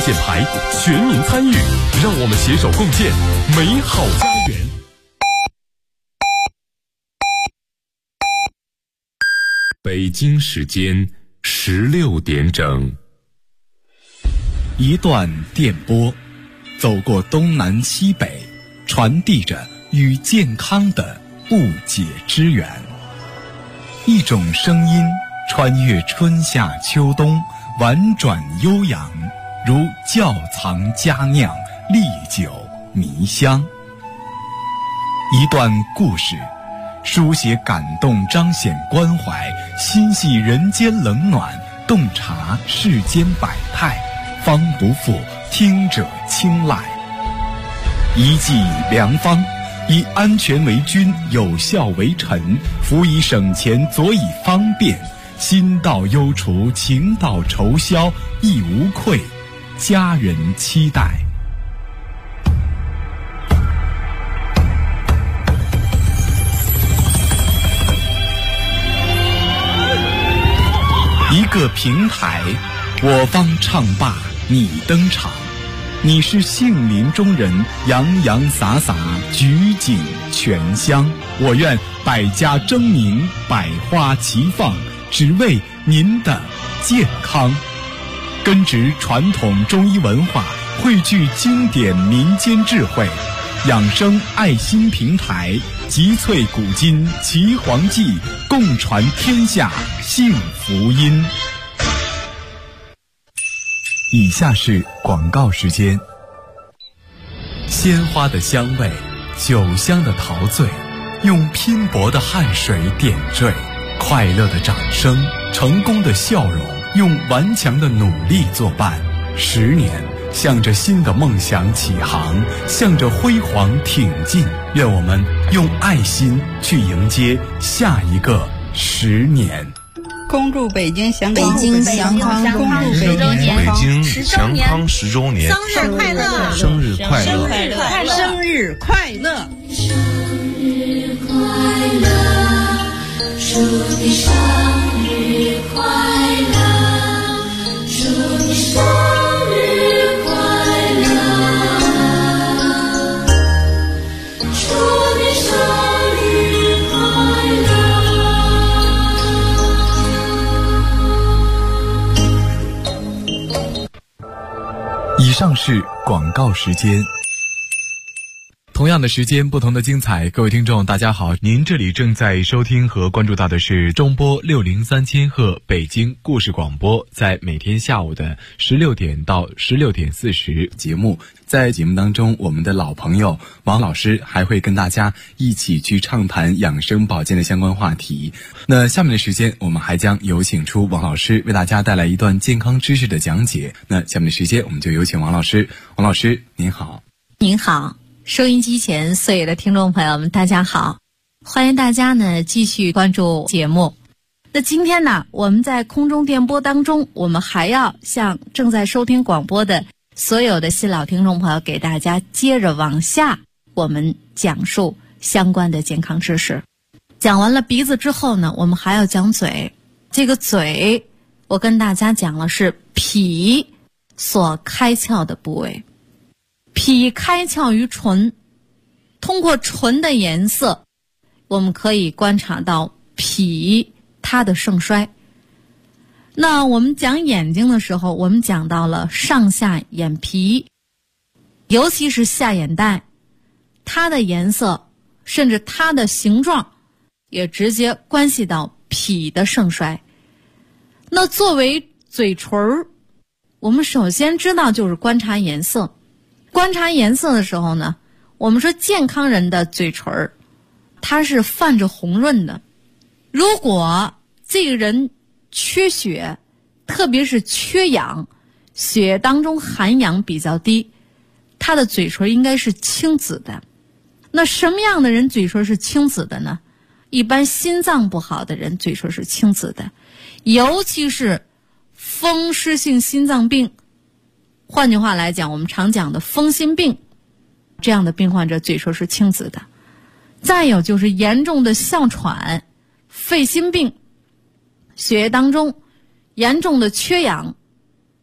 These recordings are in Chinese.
建牌，全民参与，让我们携手共建美好家园。北京时间16点整。 一段电波，走过东南西北，传递着与健康的不解之缘。一种声音穿越春夏秋冬，婉转悠扬，如窖藏佳酿，历久弥香。一段故事，书写感动，彰显关怀，心系人间冷暖，洞察世间百态，方不负听者青睐。一剂良方，以安全为君，有效为臣，辅以省钱，佐以方便，心到忧除，情到愁消，亦无愧，家人期待。一个平台，我方唱罢你登场，你是杏林中人，洋洋洒洒，举景全香。我愿百家争鸣，百花齐放，只为您的健康。根植传统中医文化，汇聚经典民间智慧，养生爱心平台，集萃古今岐黄记，共传天下幸福音。以下是广告时间。鲜花的香味，酒香的陶醉，用拼搏的汗水点缀，快乐的掌声，成功的笑容，用顽强的努力作伴。10年，向着新的梦想起航，向着辉煌挺进。愿我们用爱心去迎接下一个10年。 恭祝北京祥康 10周年， 生日快乐， 生日快乐， 生日快乐， 生日快乐，祝你生日快乐，祝你生日快乐，祝你生日快乐。 以上是广告时间。同样的时间，不同的精彩。各位听众大家好，您这里正在收听和关注到的是中波603千赫北京故事广播，在每天下午的16点到16点40节目。在节目当中，我们的老朋友王老师还会跟大家一起去畅谈养生保健的相关话题。那下面的时间，我们还将有请出王老师为大家带来一段健康知识的讲解。那下面的时间，我们就有请王老师。王老师您好。 您好，收音机前所有的听众朋友们大家好，欢迎大家呢继续关注节目。那今天呢，我们在空中电波当中，我们还要向正在收听广播的所有的新老听众朋友，给大家接着往下我们讲述相关的健康知识。讲完了鼻子之后呢，我们还要讲嘴。这个嘴我跟大家讲了，是脾所开窍的部位。脾开窍于唇，通过唇的颜色，我们可以观察到脾它的盛衰。那我们讲眼睛的时候，我们讲到了上下眼皮，尤其是下眼袋，它的颜色甚至它的形状也直接关系到脾的盛衰。那作为嘴唇，我们首先知道就是观察颜色。观察颜色的时候呢，我们说健康人的嘴唇它是泛着红润的。如果这个人缺血，特别是缺氧，血当中含氧比较低，他的嘴唇应该是青紫的。那什么样的人嘴唇是青紫的呢？一般心脏不好的人嘴唇是青紫的，尤其是风湿性心脏病，换句话来讲，我们常讲的风心病，这样的病患者嘴唇是青紫的。再有就是严重的哮喘、肺心病，血液当中严重的缺氧，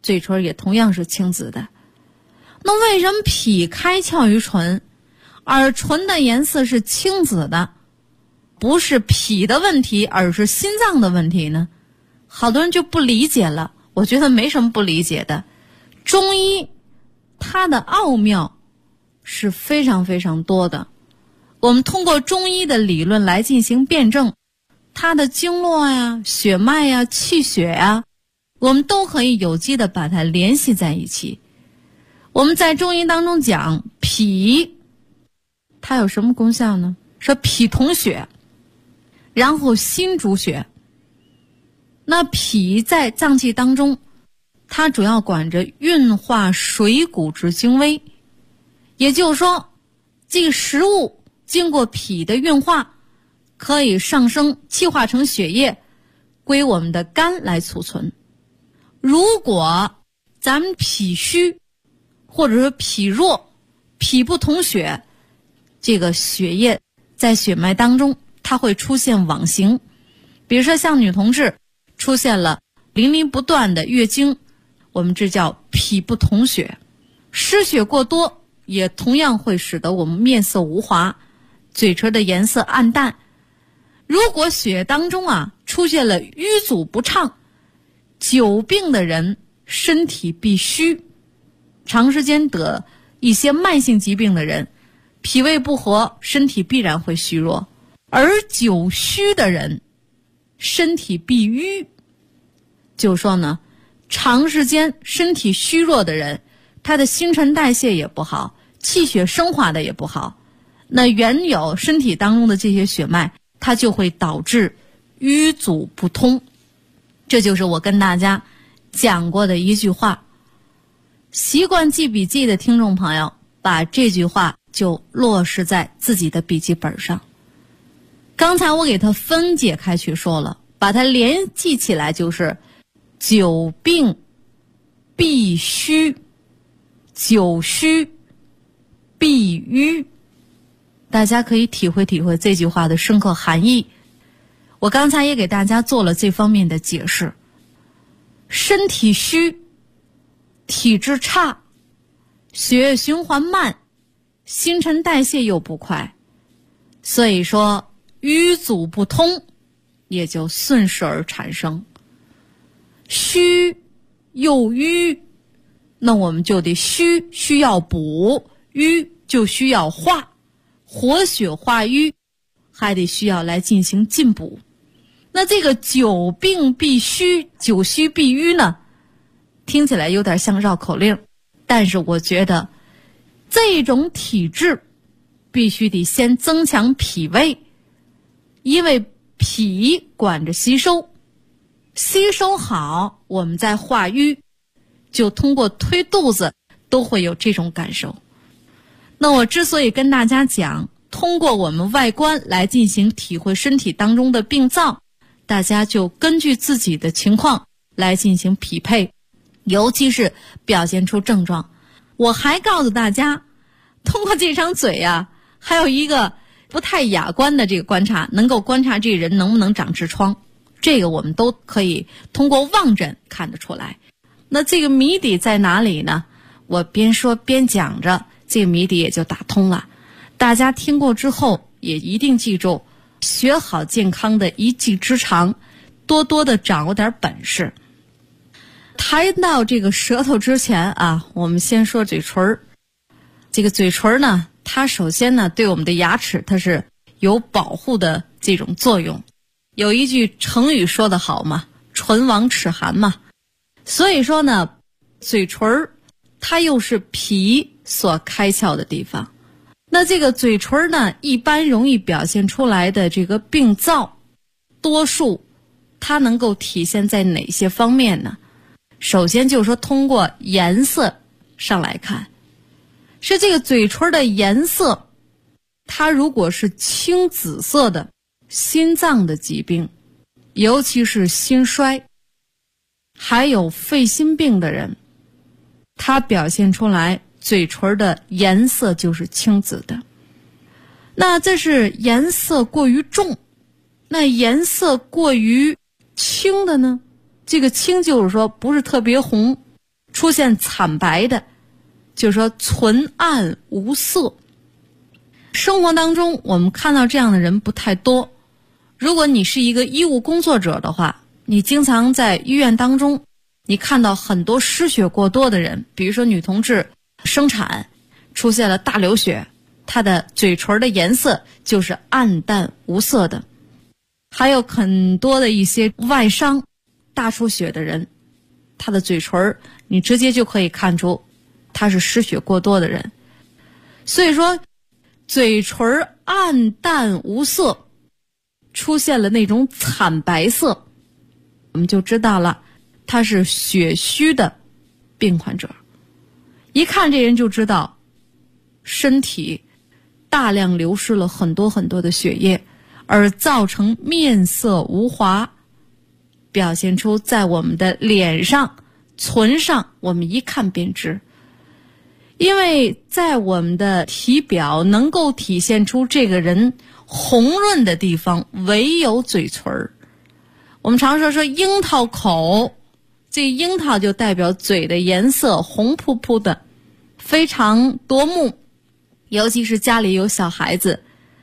嘴唇也同样是青紫的。那为什么脾开窍于唇，而唇的颜色是青紫的？不是脾的问题，而是心脏的问题呢？好多人就不理解了，我觉得没什么不理解的。中医它的奥妙是非常非常多的，我们通过中医的理论来进行辩证，它的经络呀、血脉呀、气血呀，我们都可以有机的把它联系在一起。我们在中医当中讲脾，它有什么功效呢？说脾统血，然后心主血。那脾在脏器当中，它主要管着运化水谷之精微，也就是说，这个食物经过脾的运化，可以上升气化成血液，归我们的肝来储存。如果咱们脾虚，或者说脾弱，脾不统血，这个血液在血脉当中它会出现妄行。比如说像女同志出现了淋漓不断的月经，我们这叫脾不统血。失血过多也同样会使得我们面色无华，嘴唇的颜色暗淡。如果血当中出现了瘀阻不畅，久病的人身体必虚，长时间得一些慢性疾病的人，脾胃不和，身体必然会虚弱。而久虚的人身体必瘀，就是说呢，长时间身体虚弱的人，他的新陈代谢也不好，气血生化的也不好，那原有身体当中的这些血脉，它就会导致瘀阻不通。这就是我跟大家讲过的一句话，习惯记笔记的听众朋友，把这句话就落实在自己的笔记本上。刚才我给它分解开去说了，把它联系起来就是久病必虚，久虚必瘀。大家可以体会体会这句话的深刻含义。我刚才也给大家做了这方面的解释。身体虚，体质差，血液循环慢，新陈代谢又不快，所以说瘀阻不通，也就顺势而产生。虚又瘀，那我们就得需要补，瘀就需要化，活血化瘀，还得需要来进行进补。那这个久病必虚，久虚必瘀呢，听起来有点像绕口令，但是我觉得这种体质必须得先增强脾胃，因为脾管着吸收，吸收好，我们再化瘀，就通过推肚子都会有这种感受。那我之所以跟大家讲，通过我们外观来进行体会身体当中的病灶，大家就根据自己的情况来进行匹配，尤其是表现出症状。我还告诉大家，通过这张嘴还有一个不太雅观的这个观察，能够观察这个人能不能长痔疮，这个我们都可以通过望诊看得出来。那这个谜底在哪里呢？我边说边讲着，这个谜底也就打通了。大家听过之后也一定记住，学好健康的一技之长，多多的掌握点本事。谈到这个舌头之前我们先说嘴唇。这个嘴唇呢，它首先呢对我们的牙齿它是有保护的这种作用。有一句成语说得好嘛，唇亡齿寒嘛。所以说呢，嘴唇它又是脾所开窍的地方。那这个嘴唇呢，一般容易表现出来的这个病灶，多数它能够体现在哪些方面呢？首先就是说通过颜色上来看，是这个嘴唇的颜色，它如果是青紫色的，心脏的疾病，尤其是心衰，还有肺心病的人，它表现出来嘴唇的颜色就是青紫的。那这是颜色过于重，那颜色过于青的呢？这个青就是说不是特别红， 出现惨白的，就是说纯暗无色。生活当中我们看到这样的人不太多。如果你是一个医务工作者的话，你经常在医院当中你看到很多失血过多的人，比如说女同志生产出现了大流血，她的嘴唇的颜色就是暗淡无色的。还有很多的一些外伤大出血的人，他的嘴唇你直接就可以看出他是失血过多的人。所以说嘴唇暗淡无色，出现了那种惨白色，我们就知道了他是血虚的病患者。一看这人就知道身体大量流失了很多很多的血液，而造成面色无华，表现出在我们的脸上唇上我们一看便知。因为在我们的体表能够体现出这个人红润的地方唯有嘴唇。我们常说樱桃口，这樱桃就代表嘴的颜色红扑扑的，非常夺目。尤其是家里有小孩子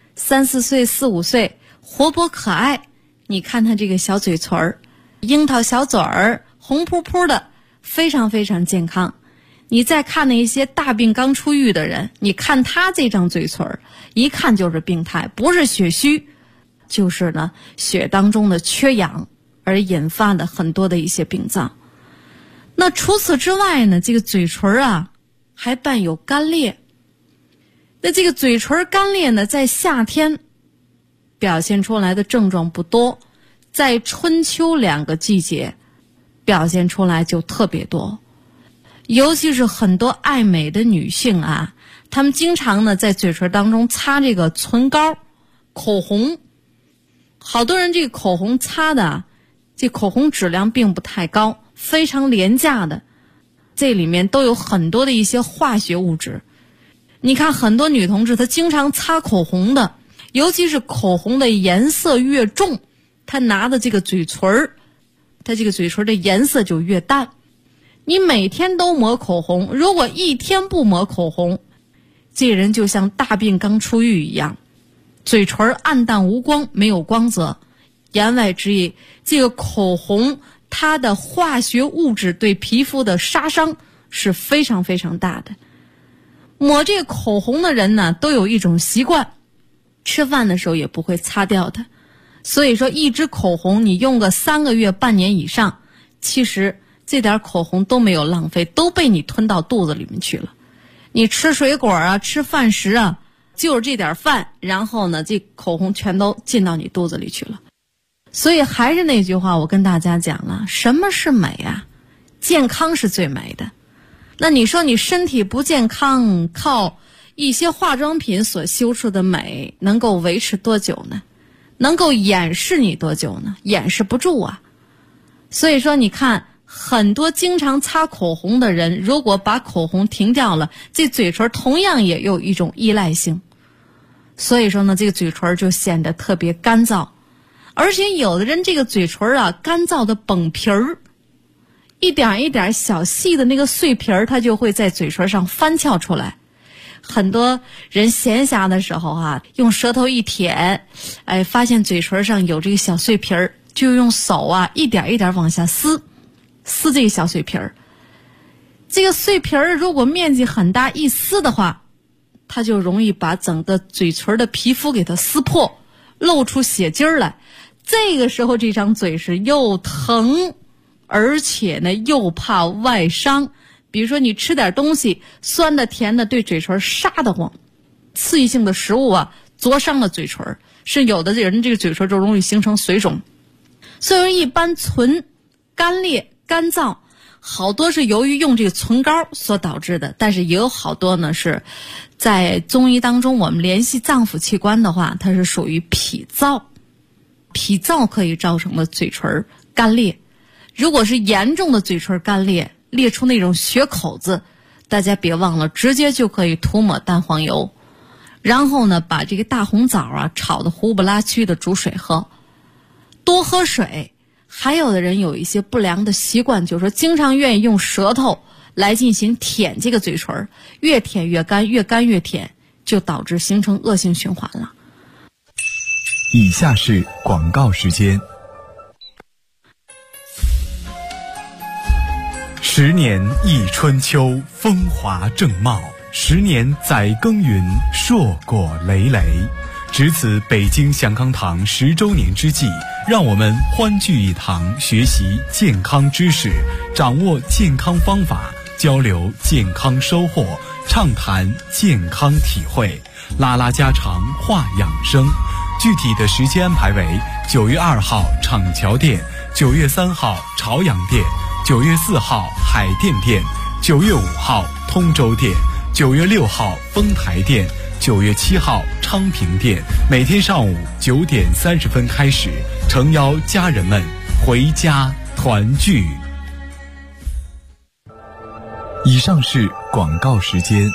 3、4岁、4、5岁，活泼可爱，你看他这个小嘴唇儿，樱桃小嘴儿，红扑扑的，非常非常健康。你再看那一些大病刚出狱的人，你看他这张嘴唇儿，一看就是病态，不是血虚，就是呢血当中的缺氧而引发的很多的一些病灶。那除此之外呢，这个嘴唇啊还伴有干裂。那这个嘴唇干裂呢，在夏天表现出来的症状不多，在春秋2个季节表现出来就特别多。尤其是很多爱美的女性啊，她们经常呢在嘴唇当中擦这个唇膏、口红。好多人这个口红擦的这口红质量并不太高，非常廉价的，这里面都有很多的一些化学物质。你看很多女同志她经常擦口红的，尤其是口红的颜色越重，她拿的这个嘴唇，她这个嘴唇的颜色就越淡。你每天都抹口红，如果一天不抹口红，这人就像大病刚出狱一样，嘴唇暗淡无光，没有光泽。言外之意，这个口红它的化学物质对皮肤的杀伤是非常非常大的。抹这个口红的人呢，都有一种习惯，吃饭的时候也不会擦掉它。所以说一支口红你用个3个月、半年以上，其实这点口红都没有浪费，都被你吞到肚子里面去了。你吃水果啊，吃饭食啊，就是这点饭，然后呢这口红全都进到你肚子里去了。所以还是那句话，我跟大家讲了，什么是美啊？健康是最美的。那你说你身体不健康，靠一些化妆品所修出的美能够维持多久呢？能够掩饰你多久呢？掩饰不住啊。所以说你看很多经常擦口红的人，如果把口红停掉了，这嘴唇同样也有一种依赖性。所以说呢，这个嘴唇就显得特别干燥。而且有的人这个嘴唇啊干燥的崩皮儿，一点一点小细的那个碎皮儿，它就会在嘴唇上翻翘出来。很多人闲暇的时候啊，用舌头一舔，发现嘴唇上有这个小碎皮儿，就用手啊一点一点往下撕这个小碎皮儿。这个碎皮儿如果面积很大，一撕的话，它就容易把整个嘴唇的皮肤给它撕破，露出血筋儿来。这个时候这张嘴是又疼，而且呢又怕外伤。比如说你吃点东西酸的甜的对嘴唇杀得慌，刺激性的食物啊灼伤了嘴唇，是有的人这个嘴唇就容易形成水肿。所以说一般唇干裂干燥好多是由于用这个唇膏所导致的，但是也有好多呢是在中医当中我们联系脏腑器官的话，它是属于脾燥。脾燥可以造成的嘴唇干裂，如果是严重的嘴唇干裂，裂出那种血口子，大家别忘了直接就可以涂抹蛋黄油，然后呢把这个大红枣啊炒得糊不拉曲的煮水喝，多喝水。还有的人有一些不良的习惯，就是说经常愿意用舌头来进行舔这个嘴唇，越舔越干，越干越舔，就导致形成恶性循环了。 以下是广告时间。10年忆春秋，风华正茂；10年载耕耘，硕果累累。值此北京祥康堂10周年之际，让我们欢聚一堂，学习健康知识，掌握健康方法，交流健康收获，畅谈健康体会，拉拉家常，话养生。具体的时间安排为9月2号厂桥店，9月3号朝阳店，9月4号海淀店，9月5号通州店，9月6号丰台店，9月7号昌平店。每天上午9点30分开始，诚邀家人们回家团聚。以上是广告时间。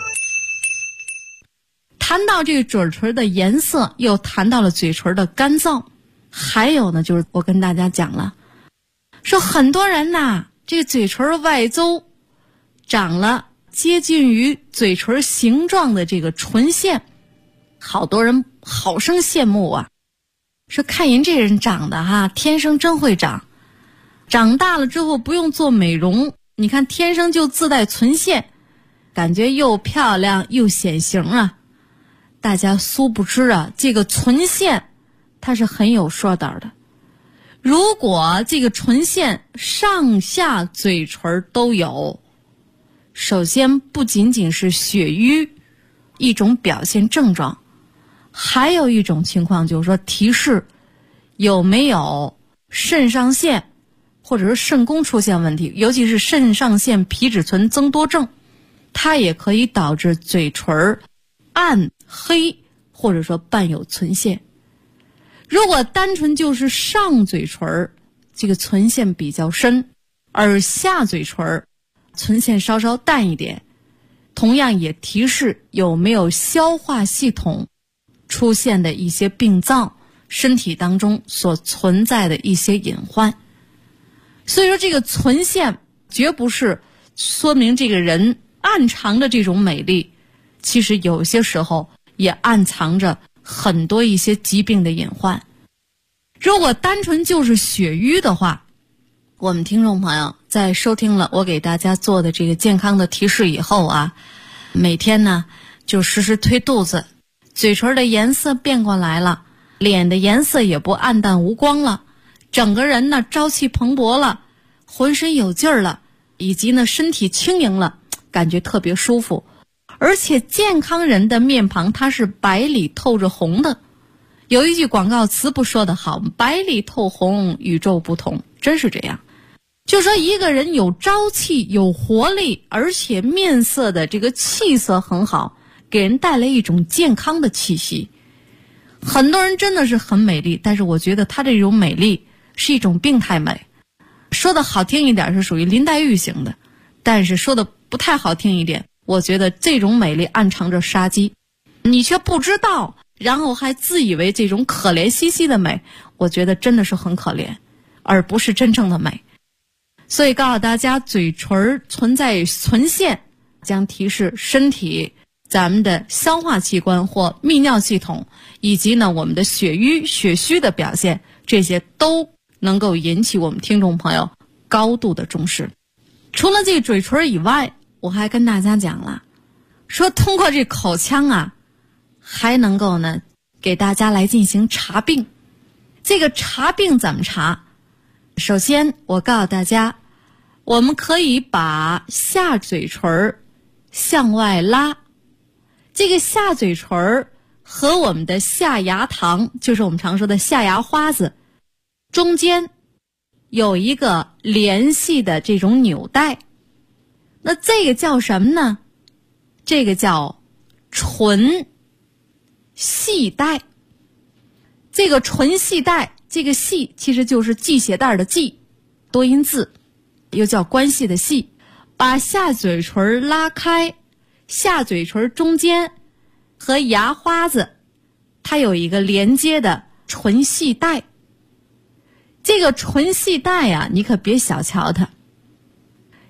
谈到这个嘴唇的颜色，又谈到了嘴唇的干燥，还有呢，就是我跟大家讲了，说很多人呐，这个嘴唇外周长了接近于嘴唇形状的这个唇线，好多人好生羡慕啊，说看人这人长得天生真会长，长大了之后不用做美容，你看天生就自带唇线，感觉又漂亮又显形啊。大家殊不知啊，这个唇线它是很有说道的。如果这个唇线上下嘴唇都有，首先不仅仅是血瘀一种表现症状，还有一种情况就是说提示有没有肾上腺或者是肾功出现问题，尤其是肾上腺皮质醇增多症，它也可以导致嘴唇暗黑或者说伴有唇线。如果单纯就是上嘴唇这个唇线比较深，而下嘴唇唇线稍稍淡一点，同样也提示有没有消化系统出现的一些病灶，身体当中所存在的一些隐患。所以说这个唇线绝不是说明这个人暗藏的这种美丽，其实有些时候也暗藏着很多一些疾病的隐患。如果单纯就是血瘀的话，我们听众朋友在收听了我给大家做的这个健康的提示以后啊，每天呢就时时推肚子，嘴唇的颜色变过来了，脸的颜色也不暗淡无光了，整个人呢朝气蓬勃了，浑身有劲儿了，以及呢身体轻盈了，感觉特别舒服。而且健康人的面庞它是白里透着红的，有一句广告词不说得好，白里透红，与众不同，真是这样。就说一个人有朝气有活力，而且面色的这个气色很好，给人带来一种健康的气息。很多人真的是很美丽，但是我觉得他这种美丽是一种病态美，说的好听一点是属于林黛玉型的，但是说的不太好听一点，我觉得这种美丽暗藏着杀机，你却不知道，然后还自以为这种可怜兮兮的美，我觉得真的是很可怜，而不是真正的美。所以告诉大家，嘴唇存在唇线，将提示身体咱们的消化器官或泌尿系统，以及呢我们的血瘀血虚的表现，这些都能够引起我们听众朋友高度的重视。除了这个嘴唇以外，我还跟大家讲了，说通过这口腔啊，还能够呢给大家来进行查病。这个查病怎么查？首先我告诉大家，我们可以把下嘴唇向外拉，这个下嘴唇和我们的下牙膛，就是我们常说的下牙花子，中间有一个联系的这种纽带，那这个叫什么呢？这个叫唇系带。这个唇系带，这个系其实就是系鞋带的系，多音字，又叫关系的系。把下嘴唇拉开，下嘴唇中间和牙花子它有一个连接的唇系带。这个唇系带啊，你可别小瞧它，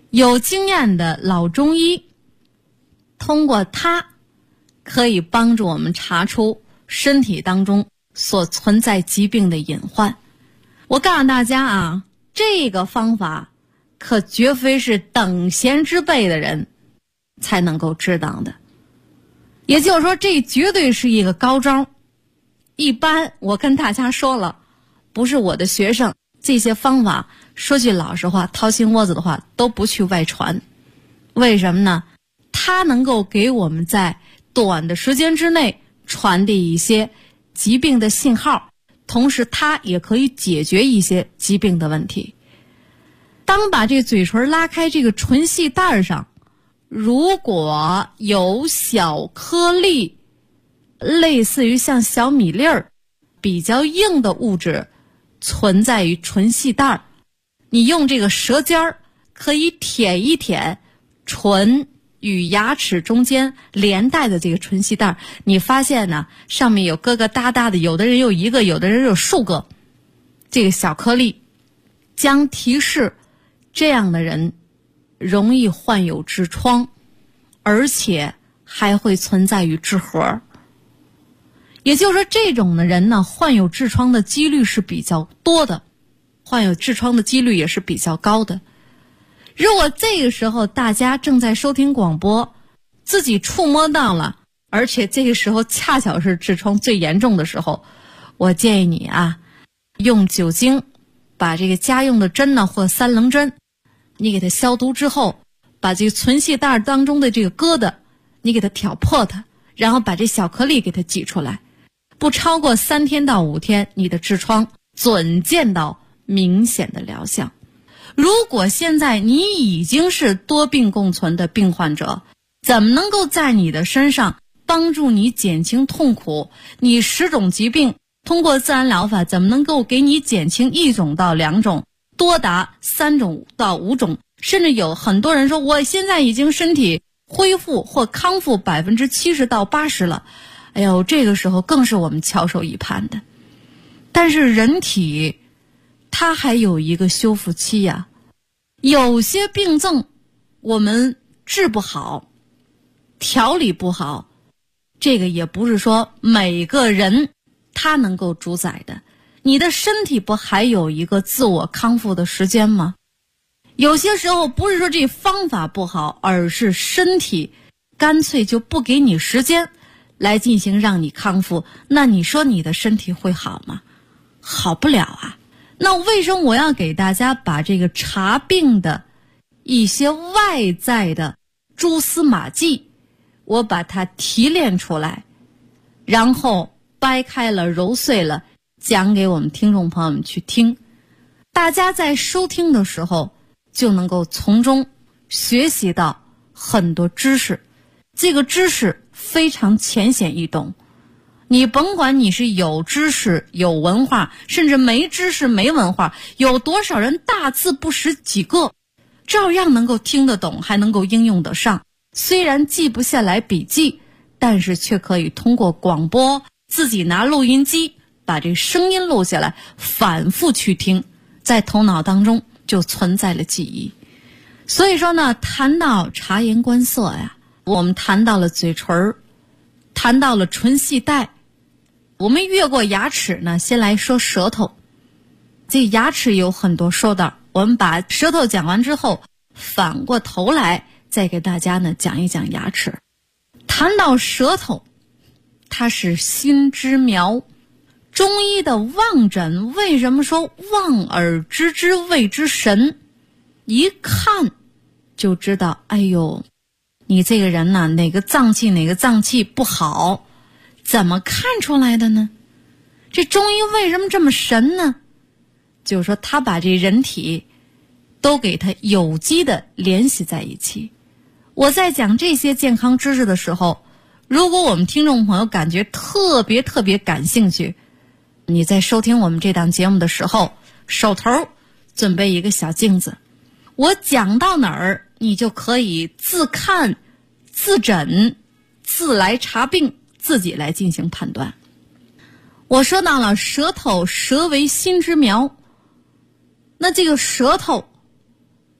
有经验的老中医，通过它可以帮助我们查出身体当中所存在疾病的隐患。我告诉大家啊，这个方法可绝非是等闲之辈的人才能够知道的。也就是说，这绝对是一个高招。一般我跟大家说了，不是我的学生，这些方法说句老实话，掏心窝子的话，都不去外传。为什么呢？它能够给我们在短的时间之内传递一些疾病的信号，同时它也可以解决一些疾病的问题。当把这嘴唇拉开这个唇系带上，如果有小颗粒，类似于像小米粒儿比较硬的物质存在于唇系带，你用这个舌尖儿可以舔一舔唇与牙齿中间连带的这个唇系带，你发现呢，上面有疙疙瘩瘩的，有的人有一个，有的人有数个这个小颗粒，将提示这样的人容易患有痔疮，而且还会存在于痔核。也就是说，这种的人呢，患有痔疮的几率是比较多的，患有痔疮的几率也是比较高的。如果这个时候大家正在收听广播，自己触摸到了，而且这个时候恰巧是痔疮最严重的时候，我建议你啊，用酒精把这个家用的针呢，或三棱针，你给它消毒之后，把这个唇系带当中的这个疙瘩，你给它挑破它，然后把这小颗粒给它挤出来，不超过3天到5天，你的痔疮准见到明显的疗效。如果现在你已经是多病共存的病患者，怎么能够在你的身上帮助你减轻痛苦？你10种疾病通过自然疗法怎么能够给你减轻1种到2种，多达3种到5种，甚至有很多人说我现在已经身体恢复或康复70%到80%了，哎呦，这个时候更是我们翘首以盼的。但是人体它还有一个修复期呀，有些病症我们治不好，调理不好，这个也不是说每个人他能够主宰的。你的身体不还有一个自我康复的时间吗？有些时候不是说这方法不好，而是身体干脆就不给你时间来进行让你康复，那你说你的身体会好吗？好不了啊。那为什么我要给大家把这个查病的一些外在的蛛丝马迹，我把它提炼出来，然后掰开了揉碎了讲给我们听众朋友们去听，大家在收听的时候就能够从中学习到很多知识。这个知识非常浅显易懂，你甭管你是有知识有文化，甚至没知识没文化，有多少人大字不识几个，照样能够听得懂，还能够应用得上。虽然记不下来笔记，但是却可以通过广播，自己拿录音机把这声音录下来，反复去听，在头脑当中就存在了记忆。所以说呢，谈到察言观色呀，我们谈到了嘴唇，谈到了唇系带，我们越过牙齿呢，先来说舌头。这牙齿有很多说道，我们把舌头讲完之后，反过头来再给大家呢讲一讲牙齿。谈到舌头，它是心之苗。中医的望诊为什么说望而知之谓之神？一看就知道，哎呦，你这个人呢，哪个脏器不好，怎么看出来的呢？这中医为什么这么神呢？就是说他把这人体都给它有机的联系在一起。我在讲这些健康知识的时候，如果我们听众朋友感觉特别感兴趣，你在收听我们这档节目的时候，手头准备一个小镜子，我讲到哪儿，你就可以自看自诊，自来查病，自己来进行判断。我说到了舌头，舌为心之苗。那这个舌头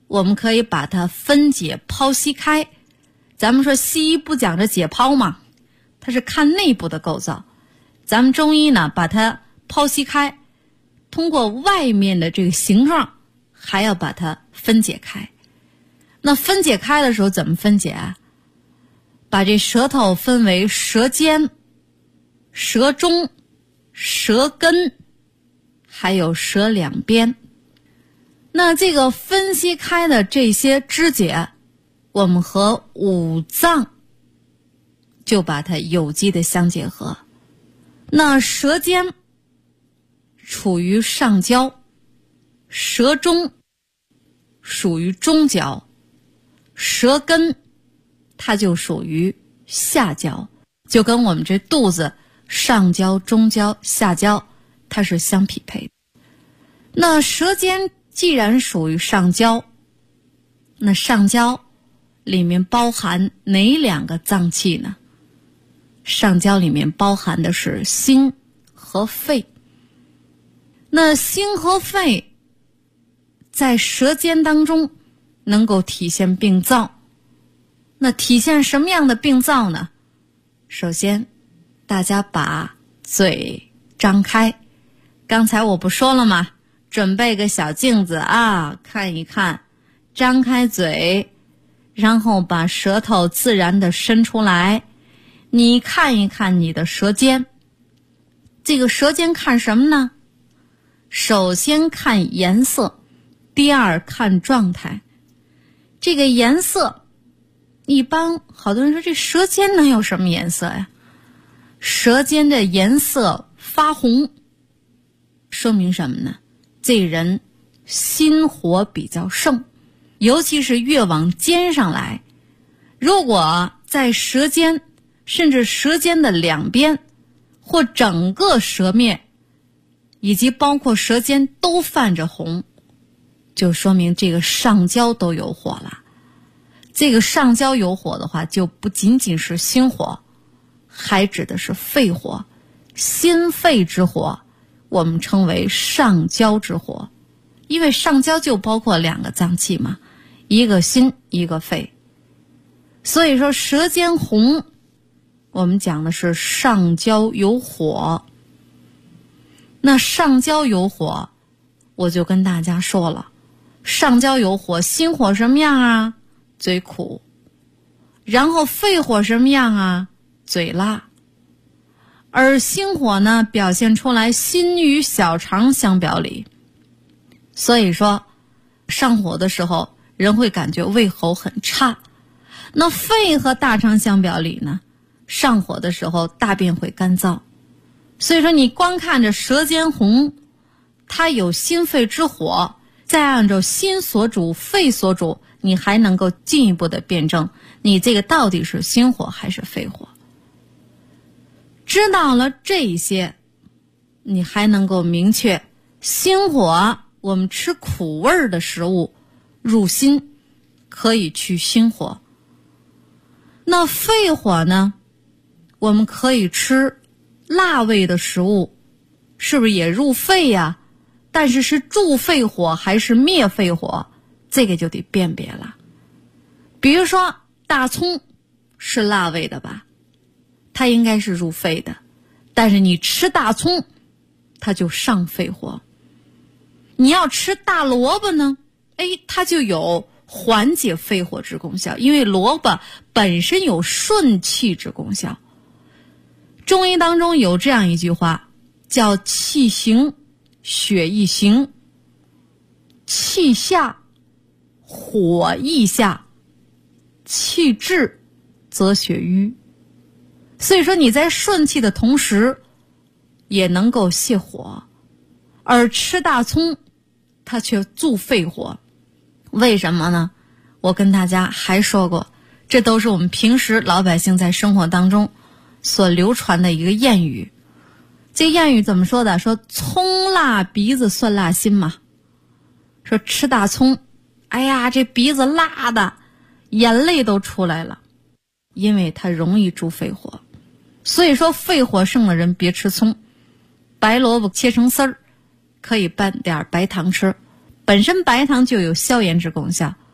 我们可以把它分解剖析开。咱们说西医不讲着解剖嘛，它是看内部的构造。咱们中医呢，把它剖析开，通过外面的这个形状，还要把它分解开。那分解开的时候怎么分解啊？把这舌头分为舌尖、舌中、舌根，还有舌两边。那这个分析开的这些肢解，我们和五脏就把它有机的相结合。那舌尖处于上焦，舌中属于中焦，舌根它就属于下焦，就跟我们这肚子上焦、中焦、下焦它是相匹配的。那舌尖既然属于上焦，那上焦里面包含哪两个脏器呢？上焦里面包含的是心和肺。那心和肺在舌尖当中能够体现病灶。那体现什么样的病灶呢？首先大家把嘴张开，刚才我不说了吗？准备个小镜子啊，看一看，张开嘴，然后把舌头自然地伸出来，你看一看你的舌尖。这个舌尖看什么呢？首先看颜色，第二看状态。这个颜色一般好多人说这舌尖能有什么颜色呀？舌尖的颜色发红，说明什么呢？这人心火比较盛，尤其是越往尖上来，如果在舌尖甚至舌尖的两边或整个舌面以及包括舌尖都泛着红，就说明这个上焦都有火了。这个上焦有火的话，就不仅仅是心火，还指的是肺火。心肺之火我们称为上焦之火，因为上焦就包括两个脏器嘛，一个心一个肺。所以说舌尖红，我们讲的是上焦有火。那上焦有火，我就跟大家说了，上焦有火，心火什么样啊？嘴苦。然后肺火什么样啊？嘴辣。而心火呢，表现出来心与小肠相表里。所以说上火的时候人会感觉胃口很差。那肺和大肠相表里呢，上火的时候大便会干燥。所以说你光看着舌尖红，它有心肺之火，再按照心所主肺所主，你还能够进一步的辩证你这个到底是心火还是肺火。知道了这些，你还能够明确心火，我们吃苦味的食物入心，可以去心火。那肺火呢，我们可以吃辣味的食物，是不是也入肺呀？但是是助肺火还是灭肺火，这个就得辨别了。比如说大葱是辣味的吧，它应该是入肺的，但是你吃大葱它就上肺火。你要吃大萝卜呢，它就有缓解肺火之功效，因为萝卜本身有顺气之功效。中医当中有这样一句话，叫气行血易行，气下火易下，气滞则血瘀。所以说你在顺气的同时也能够泻火，而吃大葱它却助肺火。为什么呢？我跟大家还说过，这都是我们平时老百姓在生活当中所流传的一个谚语。这谚语怎么说的？说葱辣鼻子蒜辣心嘛。说吃大葱，哎呀，这鼻子辣的眼泪都出来了，因为它容易助肺火。所以说肺火盛的人别吃葱，白萝卜切成丝儿，可以拌点白糖吃，本身白糖就有消炎之功效，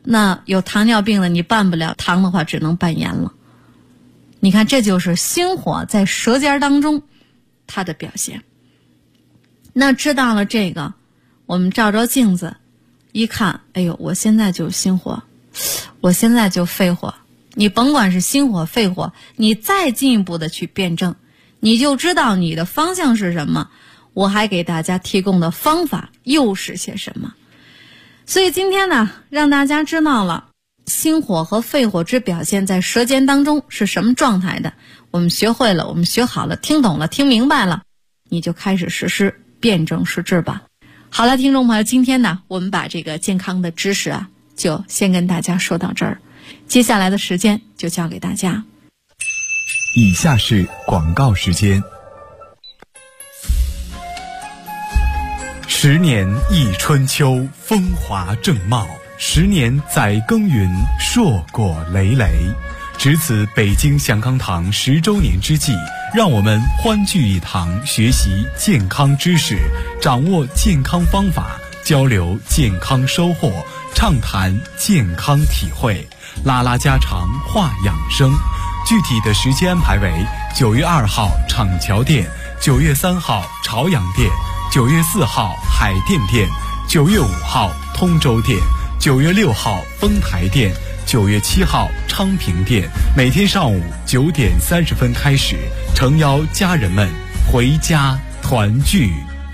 那有糖尿病的你办不了糖的话，只能办盐了。你看，这就是心火在舌尖当中它的表现。那知道了这个，我们照照镜子一看，哎呦，我现在就心火，我现在就肺火。你甭管是心火肺火，你再进一步的去辩证，你就知道你的方向是什么，我还给大家提供的方法又是些什么。所以今天呢，让大家知道了心火和肺火之表现在舌尖当中是什么状态的，我们学会了，我们学好了，听懂了，听明白了，你就开始实施，辩证施治吧。好了，听众朋友，今天呢，我们把这个健康的知识啊，就先跟大家说到这儿，接下来的时间就交给大家。 以下是广告时间。10年一春秋，风华正茂；10年载耕耘，硕果累累。值此北京祥康堂10周年之际，让我们欢聚一堂，学习健康知识，掌握健康方法，交流健康收获，畅谈健康体会，拉拉家常，话养生。具体的时间安排为9月2号厂桥店，9月3号朝阳店，9月4号海淀店，9月5号通州店，9月6号丰台店，9月7号昌平店。每天上午9点30分开始，诚邀家人们回家团聚。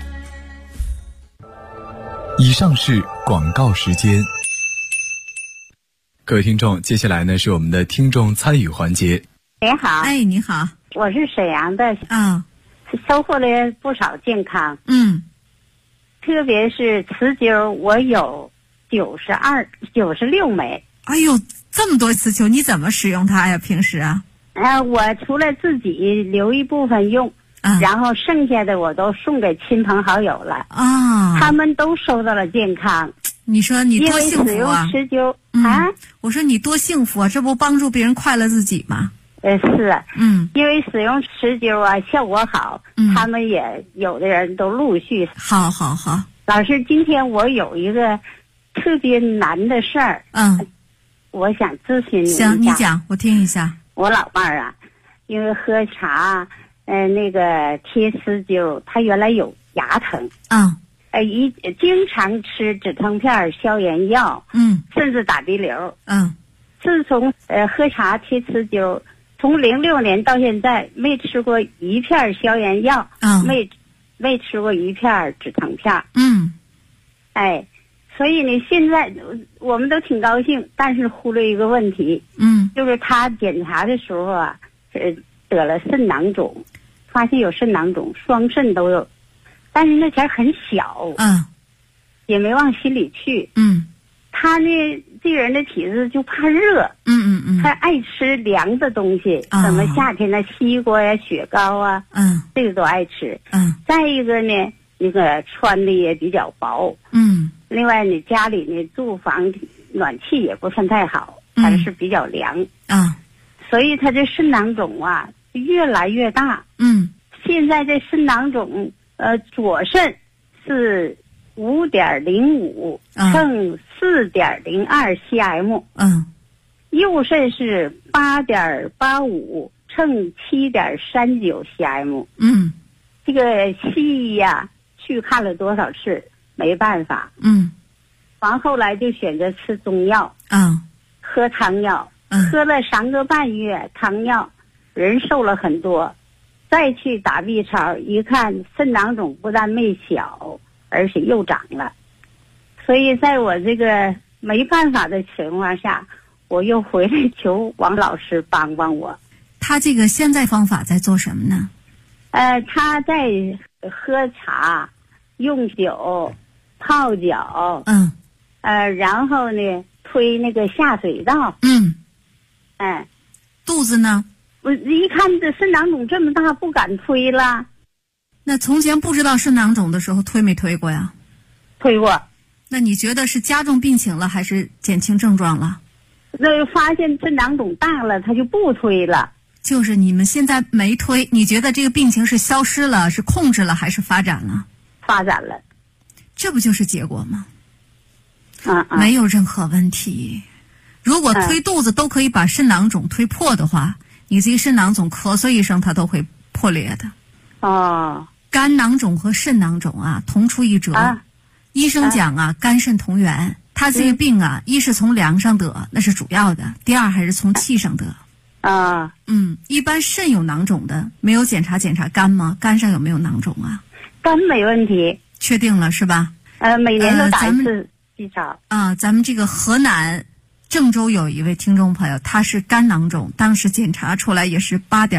以上是广告时间。各位听众，接下来呢是我们的听众参与环节。 你好， 哎，你好， 我是沈阳的，收获了不少健康，特别是雌灸，我有96枚。 哎呦，这么多雌灸，你怎么使用它呀？平时啊？ 我除了自己留一部分用，然后剩下的我都送给亲朋好友了啊，他们都收到了健康。 你说你多幸福啊！ 因为使用雌灸我说你多幸福啊！这不帮助别人快乐自己吗？ 是，因为使用雌灸啊，效果好，他们也有的人都陆续。 好， 老师，今天我有一个特别难的事儿，我想咨询你一下。 行，你讲，我听一下。 我老伴儿啊，因为喝茶，那个贴雌灸，他原来有牙疼，经常吃止疼片、消炎药，甚至打鼻瘤，自从喝茶贴雌灸，从06年到现在没吃过一片消炎药，没吃过一片止疼片，所以呢，现在我们都挺高兴，但是忽略一个问题，就是他检查的时候啊，得了肾囊肿，发现有肾囊肿，双肾都有，但是那前很小，也没往心里去，他呢这人的体质就怕热，他爱吃凉的东西，什么夏天的西瓜呀、雪糕啊，这个都爱吃，再一个呢，那个穿的也比较薄，另外呢，家里呢住房暖气也不算太好，还是比较凉，所以他这肾囊肿啊越来越大，现在这肾囊肿，左肾是5.05乘4.02 cm，右肾是8.85乘7.39 cm，这个西医呀去看了多少次没办法，完后来就选择吃中药，喝汤药，喝了3个半月汤药，人瘦了很多，再去打 B 超一看，肾囊肿不但没小，而且又长了。所以在我这个没办法的情况下，我又回来求王老师帮帮我。 他这个现在方法在做什么呢？ 他在喝茶、用酒、泡脚，然后呢推那个下水道， 肚子呢？ 我一看这肾囊肿这么大，不敢推了。 那从前不知道肾囊肿的时候推没推过呀？ 推过。 那你觉得是加重病情了，还是减轻症状了？ 那发现肾囊肿大了，他就不推了。 就是你们现在没推，你觉得这个病情是消失了，是控制了，还是发展了？ 发展了。 这不就是结果吗？ 没有任何问题。如果推肚子都可以把肾囊肿推破的话，你这个肾囊肿咳嗽一声它都会破裂的。肝囊肿和肾囊肿啊同出一辙，医生讲啊肝肾同源，它这个病啊一是从凉上得，那是主要的，第二还是从气上得。一般肾有囊肿的没有检查肝吗？肝上有没有囊肿啊？ 肝没问题， 确定了是吧？ 每年都打一次 B 超。 咱们这个河南郑州有一位听众朋友，他是肝囊肿，当时检查出来也是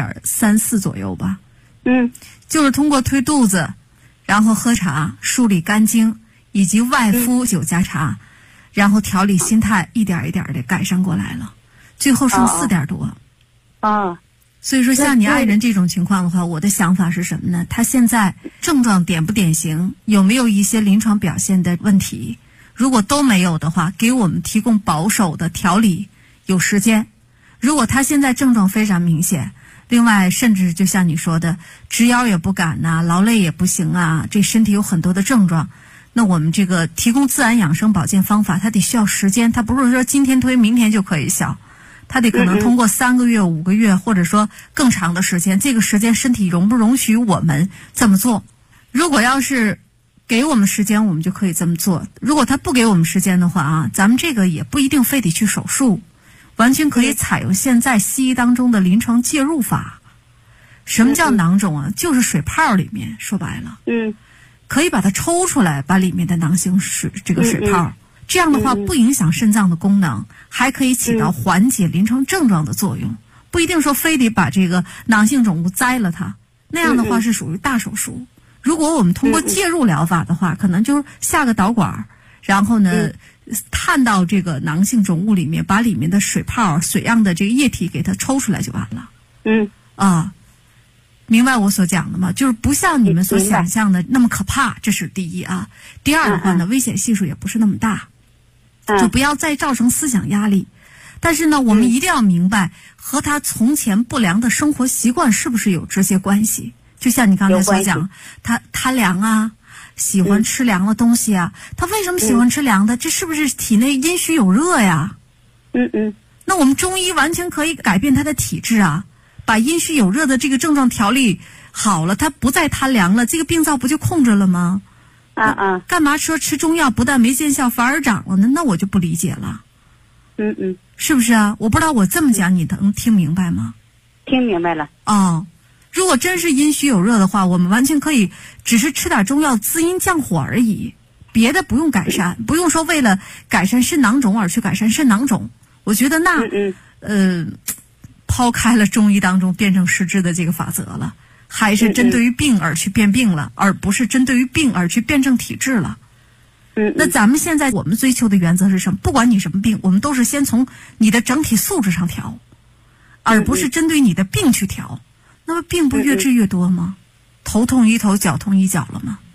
8.34左右吧。就是通过推肚子，然后喝茶、梳理肝经，以及外敷酒加茶，然后调理心态，一点一点的改善过来了，最后剩4点多。所以说像你爱人这种情况的话，我的想法是什么呢？他现在症状典不典型，有没有一些临床表现的问题？如果都没有的话，给我们提供保守的调理，有时间。如果他现在症状非常明显，另外甚至就像你说的，直腰也不敢呐，劳累也不行啊，这身体有很多的症状，那我们这个提供自然养生保健方法，它得需要时间，它不是说今天推明天就可以效，它得可能通过3个月、5个月，或者说更长的时间，这个时间身体容不容许我们这么做？如果要是给我们时间，我们就可以这么做。如果他不给我们时间的话啊，咱们这个也不一定非得去手术，完全可以采用现在西医当中的临床介入法。什么叫囊肿啊？就是水泡里面，说白了，可以把它抽出来，把里面的囊性水泡，这样的话不影响肾脏的功能，还可以起到缓解临床症状的作用。不一定说非得把这个囊性肿物摘了它，那样的话是属于大手术。如果我们通过介入疗法的话，可能就是下个导管，然后呢探到这个囊性肿物里面，把里面的水泡、水样的这个液体给它抽出来就完了。明白我所讲的吗？就是不像你们所想象的那么可怕，这是第一啊。第二的话呢，危险系数也不是那么大，就不要再造成思想压力。但是呢，我们一定要明白和他从前不良的生活习惯是不是有直接关系。就像你刚才所讲，他贪凉啊，喜欢吃凉的东西啊，他为什么喜欢吃凉的？这是不是体内阴虚有热呀？那我们中医完全可以改变他的体质啊，把阴虚有热的这个症状调理好了，他不再贪凉了，这个病灶不就控制了吗？干嘛说吃中药不但没见效反而长了呢？那我就不理解了。是不是啊？我不知道我这么讲你能听明白吗？ 听明白了。 如果真是阴虚有热的话，我们完全可以只是吃点中药滋阴降火而已，别的不用改善，不用说为了改善肾囊肿而去改善肾囊肿。我觉得那抛开了中医当中辩证施治的这个法则了，还是针对于病而去辨病了，而不是针对于病而去辩证体质了。那咱们现在我们追求的原则是什么？不管你什么病，我们都是先从你的整体素质上调，而不是针对你的病去调。那么病不越治越多吗？头痛医头，脚痛医脚了吗？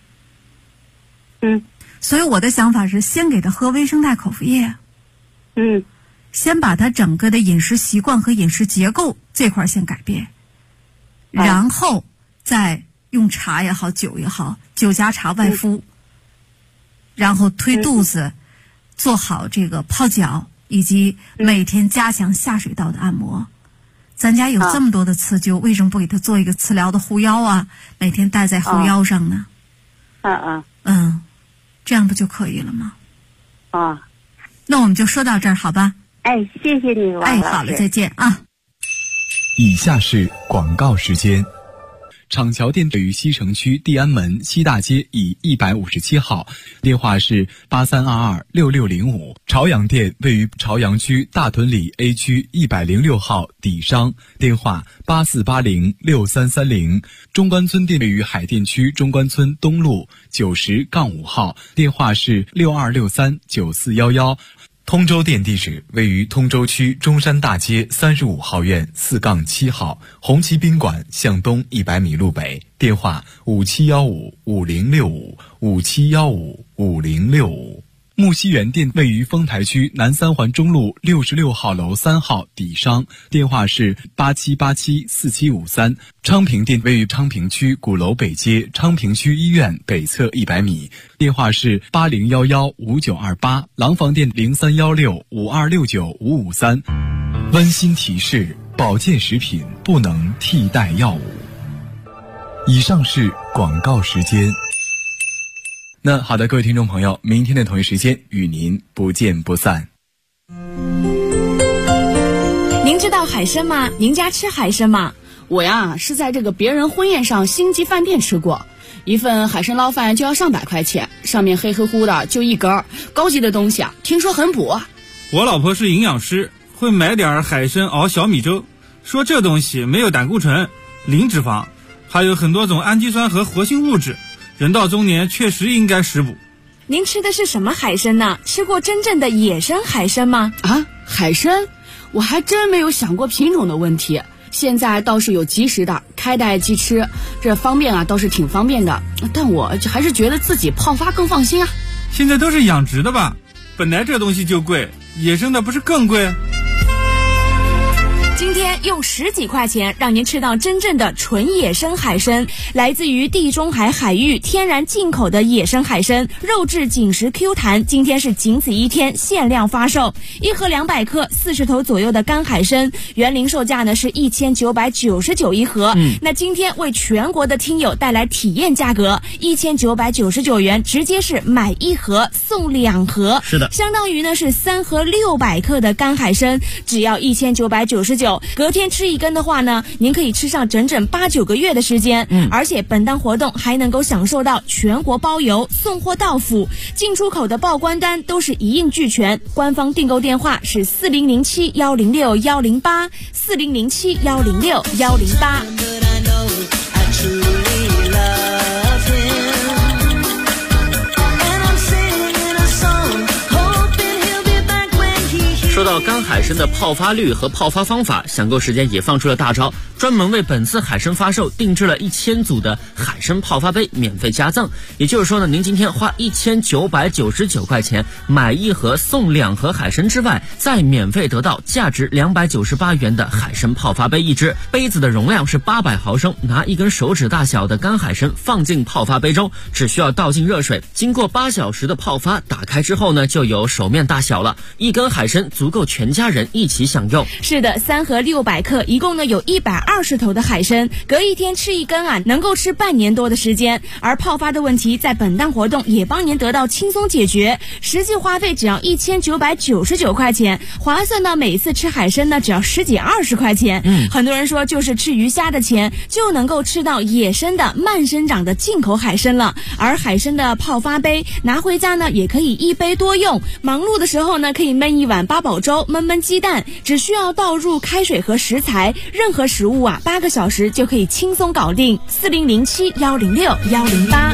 所以我的想法是先给他喝微生态口服液。先把他整个的饮食习惯和饮食结构这块先改变，然后再用茶也好，酒也好，酒加茶外敷，然后推肚子，做好这个泡脚，以及每天加强下水道的按摩。咱家有这么多的刺灸，为什么不给他做一个磁疗的护腰啊？每天戴在后腰上呢？这样不就可以了吗？那我们就说到这儿，好吧？ 谢谢你，王老师。 好了，再见啊。 以下是广告时间。厂桥店位于西城区地安门西大街以157号，电话是83226605。朝阳店位于朝阳区大屯里 A 区106号底商，电话84806330。中关村店位于海淀区中关村东路90-5号，电话是62639411。通州店地址位于通州区中山大街35号院4-7号，红旗宾馆向东100米路北，电话57155065，57155065。 木樨园店位于丰台区南三环中路66号楼3号底商，电话是87874753。昌平店位于昌平区鼓楼北街昌平区医院北侧100米，电话是80115928。廊坊店031652695553。温馨提示：保健食品不能替代药物。以上是广告时间。那好的，各位听众朋友，明天的同一时间与您不见不散。 您知道海参吗？您家吃海参吗？ 我呀是在这个别人婚宴上星级饭店吃过，一份海参捞饭就要上百块钱，上面黑乎乎的就一根，高级的东西啊，听说很补。 我老婆是营养师，会买点海参熬小米粥，说这东西没有胆固醇，零脂肪，还有很多种氨基酸和活性物质，人到中年确实应该食补。 您吃的是什么海参呢？吃过真正的野生海参吗？ 啊，海参？我还真没有想过品种的问题。现在倒是有即食的，开袋即吃，这方便啊，倒是挺方便的。但我还是觉得自己泡发更放心啊。 现在都是养殖的吧？本来这东西就贵，野生的不是更贵？ 今天用10几块钱让您吃到真正的纯野生海参，来自于地中海海域天然进口的野生海参，肉质紧实 Q 弹。今天是仅此一天限量发售，一盒200克，40头左右的干海参，原零售价呢是1999一盒。那今天为全国的听友带来体验价格，1999元，直接是买1盒送2盒。 是的， 相当于呢是3盒600克的干海参，只要1999。隔天吃1根的话呢，您可以吃上整整8、9个月的时间。而且本档活动还能够享受到全国包邮、送货到府，进出口的报关单都是一应俱全。官方订购电话是4007-106-108，4007-106-108。 说到干海参的泡发率和泡发方法，享购时间也放出了大招，专门为本次海参发售定制了1000组的海参泡发杯免费加赠。也就是说呢，您今天花1999块钱买1盒送2盒海参之外，再免费得到价值298元的海参泡发杯1只。杯子的容量是800毫升，拿1根手指大小的干海参放进泡发杯中，只需要倒进热水，经过8小时的泡发，打开之后呢，就有手面大小了。1根海参足够全家人一起享用。 是的，3盒600克，一共呢有120头的海参，隔一天吃1根啊，能够吃半年多的时间。而泡发的问题在本档活动也帮您得到轻松解决，实际花费只要1999块钱，划算到每次吃海参呢只要10几20块钱。很多人说就是吃鱼虾的钱就能够吃到野生的慢生长的进口海参了。而海参的泡发杯拿回家呢也可以一杯多用，忙碌的时候呢可以焖一碗八宝粥，焖鸡蛋，只需要倒入开水和食材，任何食物啊8个小时就可以轻松搞定。4007-106-108。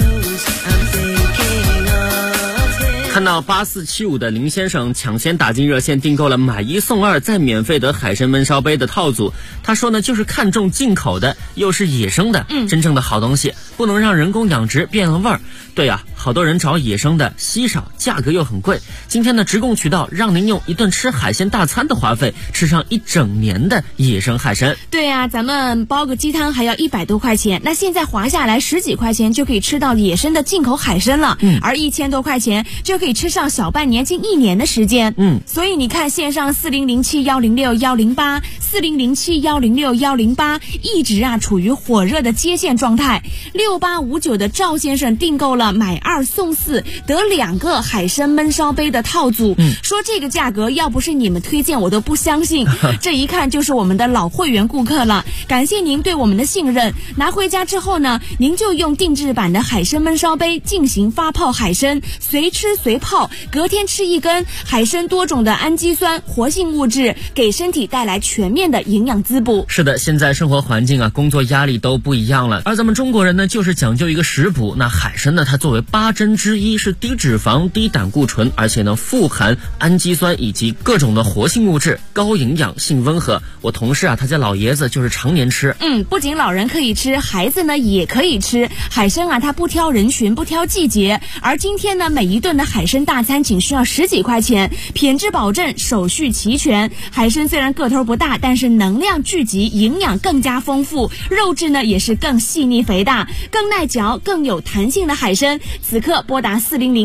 看到8475的林先生抢先打进热线订购了买1送2再免费得海参焖烧杯的套组，他说呢就是看中进口的又是野生的，真正的好东西，不能让人工养殖变了味儿。对啊，好多人找野生的稀少，价格又很贵。今天的直供渠道让您用一顿吃海鲜大餐的花费吃上1整年的野生海参。 对啊，咱们包个鸡汤还要100多块钱，那现在划下来10几块钱就可以吃到野生的进口海参了，而1000多块钱就可以吃上小半年近1年的时间。所以你看线上4007-106-108 4007-106-108一直啊处于火热的接线状态。6859的赵先生订购了买2送4得2个海参焖烧杯的套组，说这个价格要不是你们推荐我都不相信，这一看就是我们的老会员顾客了，感谢您对我们的信任。拿回家之后呢，您就用定制版的海参焖烧杯进行发泡海参，随吃随泡，隔天吃1根。海参多种的氨基酸、活性物质，给身体带来全面的营养滋补。 是的，现在生活环境啊，工作压力都不一样了，而咱们中国人呢，就是讲究一个食补。那海参呢，它作为8珍之一，是低脂肪、低胆固醇，而且呢富含氨基酸以及各种的活性物质，高营养，性温和。我同事啊，他家老爷子就是常年吃。 不仅老人可以吃，孩子呢也可以吃。海参啊，它不挑人群，不挑季节。而今天呢，每一顿的海海参大餐仅需要10几块钱，品质保证，手续齐全。海参虽然个头不大，但是能量聚集，营养更加丰富，肉质呢也是更细腻肥大，更耐嚼，更有弹性的海参。此刻拨打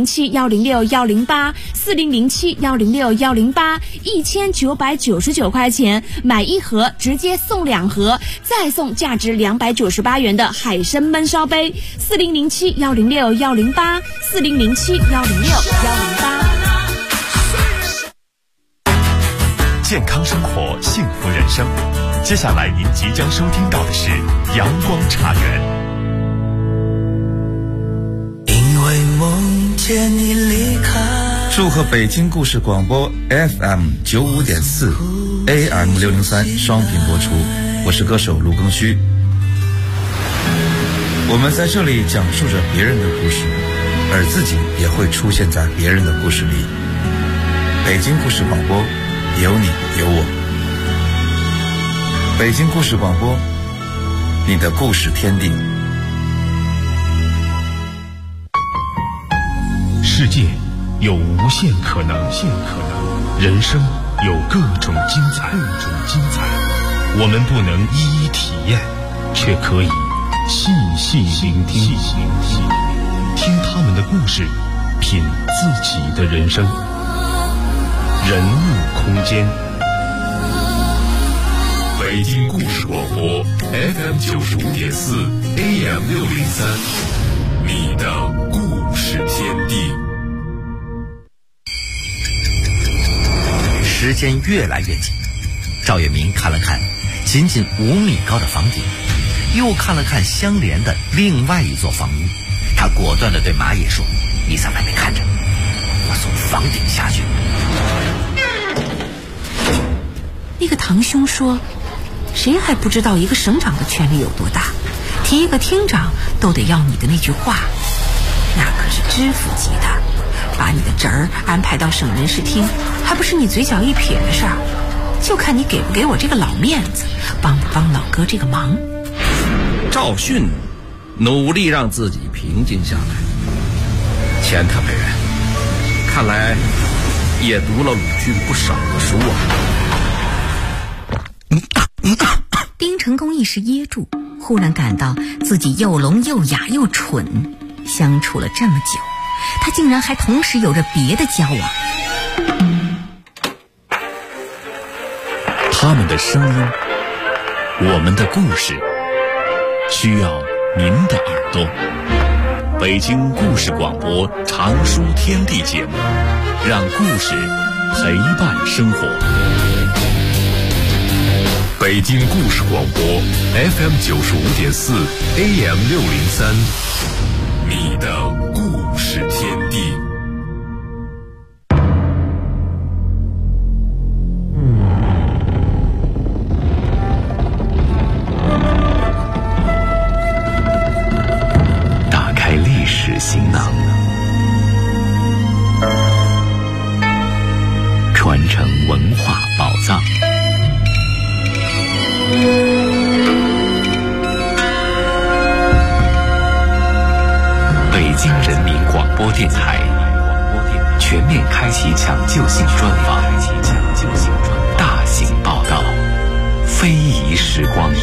4007-106-108，4007-106-108，1999块钱买1盒，直接送2盒，再送价值298元的海参焖烧杯。4007-106-108，4007-106-108。 健康生活，幸福人生。接下来您即将收听到的是阳光茶园。 因为梦见你离开。祝贺北京故事广播 FM 95.4 AM 603双频播出，我是歌手卢庚戌。我们在这里讲述着别人的故事，而自己也会出现在别人的故事里。北京故事广播，有你有我。北京故事广播，你的故事天地。 世界有无限可能，人生有各种精彩。我们不能一一体验，却可以细细聆听，听他们的故事，品自己的人生。人物空间，北京故事广播 FM 95.4 AM 603，你的故事天地。 时间越来越近，赵月明看了看仅仅5米高的房顶，又看了看相连的另外一座房屋，他果断地对马野说：“你在外面看着，我从房顶下去。” 那个堂兄说，谁还不知道一个省长的权力有多大，提一个厅长都得要你的那句话，那可是知府级的，把你的侄儿安排到省人事厅，还不是你嘴角一撇的事儿，就看你给不给我这个老面子，帮不帮老哥这个忙。 赵迅努力让自己平静下来，钱特派员看来也读了鲁迅不少的书啊。 丁成功一时噎住，忽然感到自己又聋又哑又蠢，相处了这么久，他竟然还同时有着别的交往。 他们的声音，我们的故事，需要您的耳朵。北京故事广播常书天地节目，让故事陪伴生活。北京故事广播 FM 95.4 AM 603，你的故事天地。打开历史行囊，传承文化宝藏。北京人民广播电台全面开启抢救性专访，大型报道，非遗时光。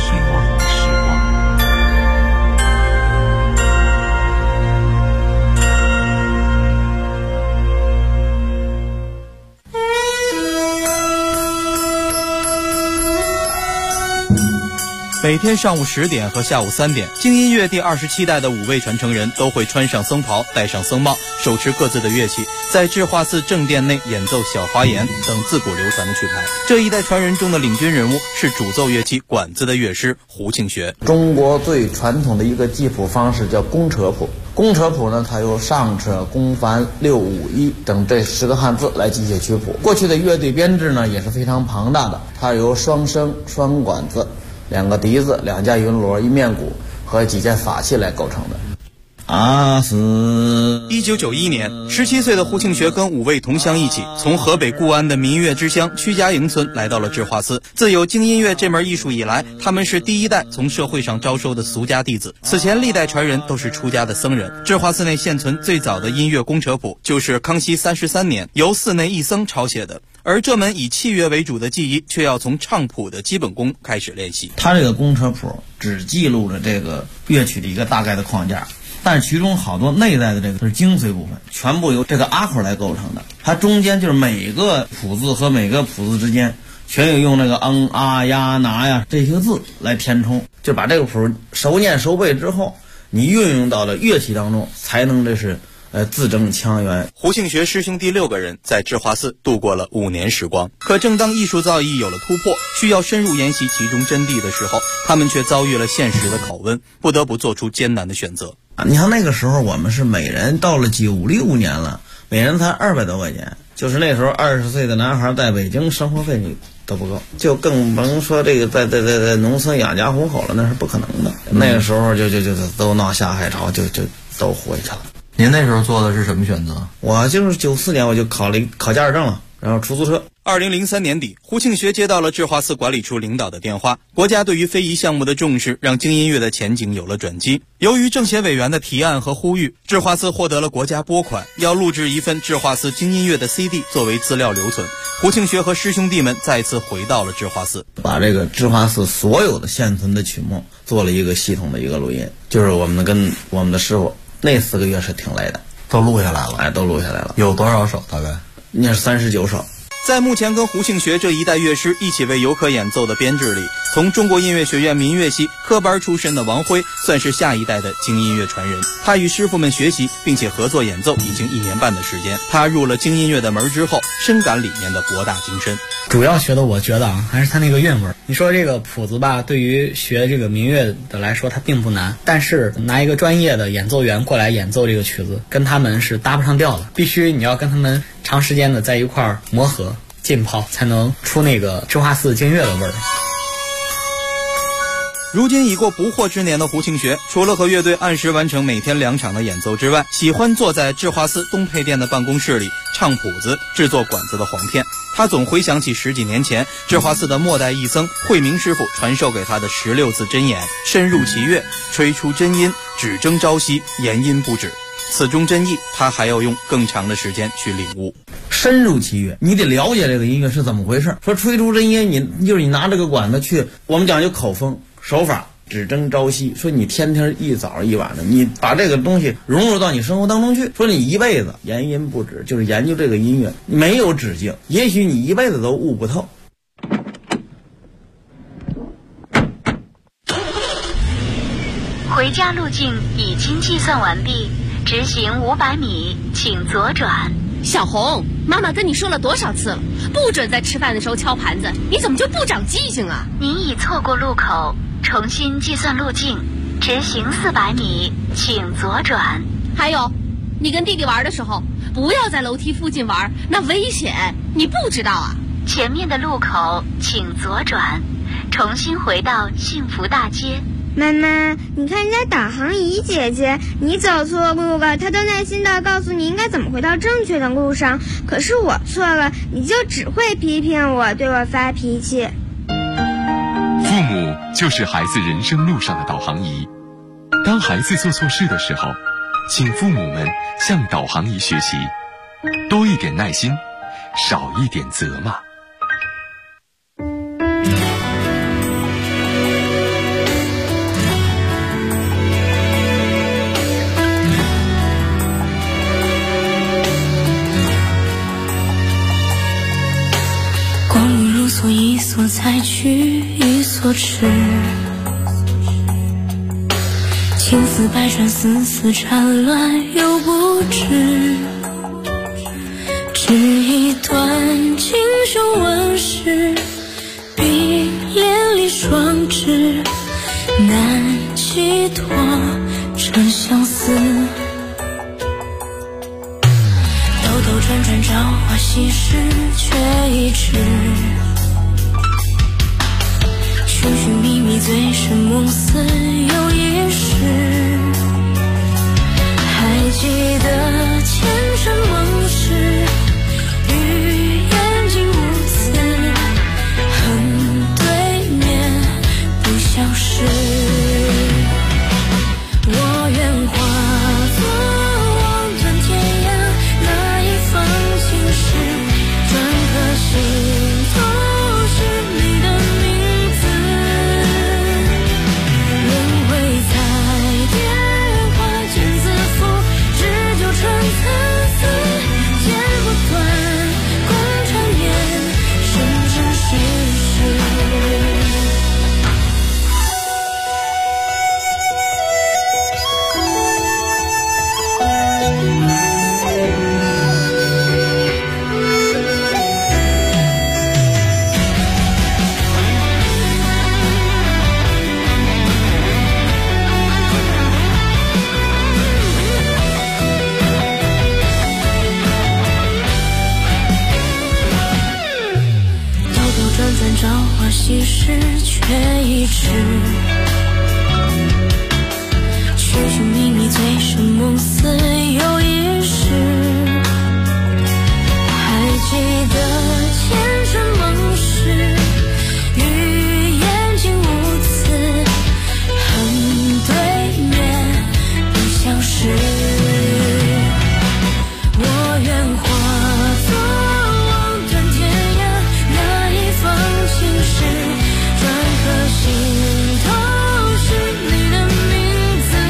每天上午10点和下午3点，京音乐第27代的5位传承人都会穿上僧袍，戴上僧帽，手持各自的乐器，在智化寺正殿内演奏小花言等自古流传的曲牌。这一代传人中的领军人物是主奏乐器管子的乐师胡庆学。 中国最传统的一个记谱方式叫公车谱。公车谱呢，它由上车、公繁、六五一等这10个汉字来记写曲谱。过去的乐队编制呢也是非常庞大的，它由双笙、双管子、2个笛子、2架云锣、1面鼓和几件法器来构成的。 阿斯。 1991年，17岁的胡庆学跟5位同乡一起，从河北固安的民乐之乡曲家营村来到了智化寺。自有京音乐这门艺术以来，他们是第一代从社会上招收的俗家弟子。此前历代传人都是出家的僧人。智化寺内现存最早的音乐工扯谱，就是康熙33年由寺内一僧抄写的。而这门以器乐为主的技艺，却要从唱谱的基本功开始练习。 他这个工扯谱只记录了这个乐曲的一个大概的框架，但其中好多内在的这个是精髓部分，全部由这个阿口来构成的。它中间就是每个谱字和每个谱字之间，全有用那个啊呀拿呀这些字来填充，就把这个谱熟念熟背之后，你运用到了乐器当中，才能这是字正腔圆。 胡庆学师兄弟6个人在智化寺度过了5年时光。可正当艺术造诣有了突破，需要深入研习其中真谛的时候，他们却遭遇了现实的拷问，不得不做出艰难的选择。 你看那个时候我们是每人到了96年了，每人才200多块钱，就是那时候20岁的男孩在北京生活费你都不够，就更甭说这个在农村养家糊口了，那是不可能的。那个时候就都闹下海潮，就都回去了。 您那时候做的是什么选择？ 我就是94年我就考驾驶证了，然后出租车。 2003年底，胡庆学接到了智化寺管理处领导的电话，国家对于非遗项目的重视让京音乐的前景有了转机。由于政协委员的提案和呼吁，智化寺获得了国家拨款，要录制一份智化寺京音乐的 CD 作为资料留存。胡庆学和师兄弟们再次回到了智化寺， 把这个智化寺所有的现存的曲目做了一个系统的一个录音，就是我们跟我们的师傅那4个月是挺累的， 都录下来了。 都录下来了。 有多少首？大概那是39首。 在目前跟胡庆学这一代乐师一起为游客演奏的编制里，从中国音乐学院民乐系科班出身的王辉算是下一代的京音乐传人。他与师傅们学习并且合作演奏已经1年半的时间。他入了京音乐的门之后，深感里面的博大精深。 主要学的我觉得还是他那个韵味。你说这个谱子吧，对于学这个民乐的来说它并不难，但是拿一个专业的演奏员过来演奏这个曲子，跟他们是搭不上调的。必须你要跟他们长时间的在一块儿磨合浸泡，才能出那个智化寺京乐的味儿。 如今已过不惑之年的胡庆学，除了和乐队按时完成每天2场的演奏之外，喜欢坐在智化寺东配殿的办公室里唱谱子，制作管子的簧片。他总回想起10几年前智化寺的末代义僧慧明师傅传授给他的16字真言：深入其乐，吹出真音，只争朝夕，言音不止。此中真意，他还要用更长的时间去领悟。 深入其乐，你得了解这个音乐是怎么回事。说吹出真音，你拿这个管子去，我们讲究口风手法，只争朝夕。说你天天一早一晚的，你把这个东西融入到你生活当中去。说你一辈子言音不止，就是研究这个音乐没有止境，也许你一辈子都悟不透。 回家路径已经计算完毕，直行500米，请左转。 小红，妈妈跟你说了多少次了，不准在吃饭的时候敲盘子，你怎么就不长记性啊？ 您已错过路口，重新计算路径，直行400米，请左转。 还有，你跟弟弟玩的时候，不要在楼梯附近玩，那危险，你不知道啊？ 前面的路口请左转，重新回到幸福大街。 妈妈，你看人家导航仪姐姐，你走错路了，她都耐心地告诉你应该怎么回到正确的路上。可是我错了，你就只会批评我，对我发脾气。 父母就是孩子人生路上的导航仪。当孩子做错事的时候，请父母们向导航仪学习，多一点耐心，少一点责骂。 所一所采取一所吃，情丝百转，丝丝缠乱又不知，只一段锦绣纹饰，碧连理双枝，难寄托真相思。兜兜转转，朝花夕拾，却一直寻寻觅觅，醉生梦死又一世。 记得前尘往事，与眼睛无词，恨对面不消失。我愿化作望断天涯那一方青石，转个心头是你的名字。轮回彩蝶花间自负，只纠缠参差，剪不断共缠绵，生生世世。朝花夕拾却一枝，寻寻觅觅醉生梦死又一世。还记得前尘往事，与眼睛无词，恨对面不消失。我愿化作望断天涯那一方青石，转个心头是你的名字。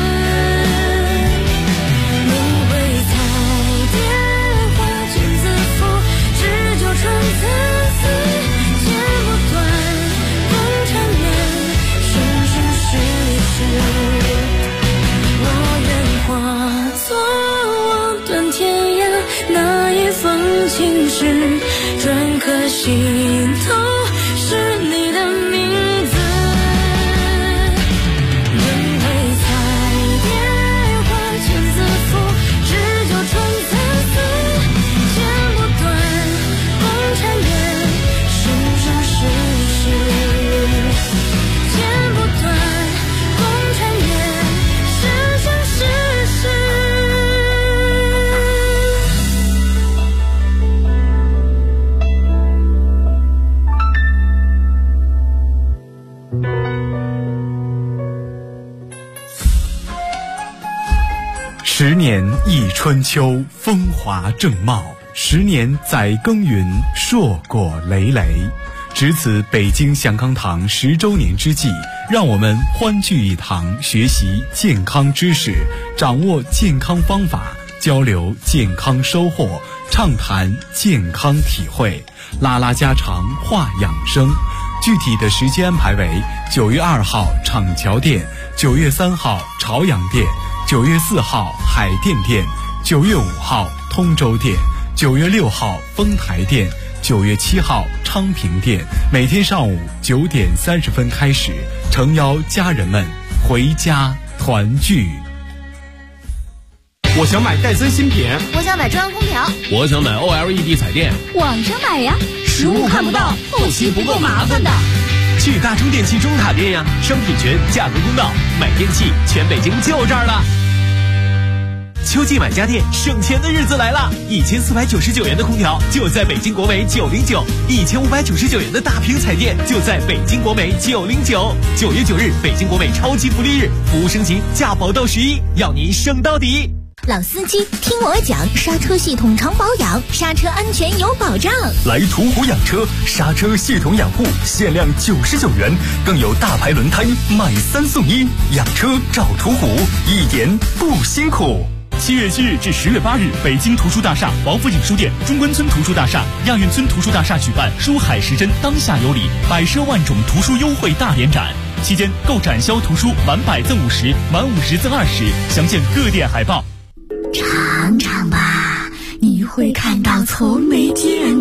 轮回彩蝶花间自负，只纠缠参差，剪不断共缠绵，生生世世。我愿化作望断天涯那一方青石，转个心头是你的名字。轮回彩蝶花间自负，只纠缠参差，剪不断共缠绵，生生世世。剪不断共缠绵，生生世世。 10年忆春秋，风华正茂；10年载耕耘，硕果累累。值此北京祥康堂10周年之际，让我们欢聚一堂，学习健康知识，掌握健康方法，交流健康收获，畅谈健康体会，拉拉家常，话养生。具体的时间安排为9月2号厂桥店，9月3号朝阳店，9月4号海淀店，9月5号通州店，9月6号丰台店，9月7号昌平店。每天上午9点30分开始，诚邀家人们回家团聚。 我想买戴森新品， 我想买中央空调， 我想买 OLED 彩电。 网上买呀，实物看不到，后期不够麻烦的。 去大中电器中塔店呀，商品全，价格公道，买电器全北京就这儿了。秋季买家电，省钱的日子来了！1499元的空调就在北京国美909，1599元的大屏彩电就在北京国美909。9月9日，北京国美超级福利日，服务升级，价保到11，要您省到底。 老司机听我讲，刹车系统常保养，刹车安全有保障。 来途虎养车，刹车系统养护限量99元，更有大牌轮胎买3送1，养车找途虎，一点不辛苦。 7月7日至10月8日，北京图书大厦、王府井书店、中关村图书大厦、亚运村图书大厦举办书海时针当下有礼百奢万种图书优惠大联展，期间购展销图书满100赠50，满50赠20，详见各店海报。 尝尝吧，你会看到从没见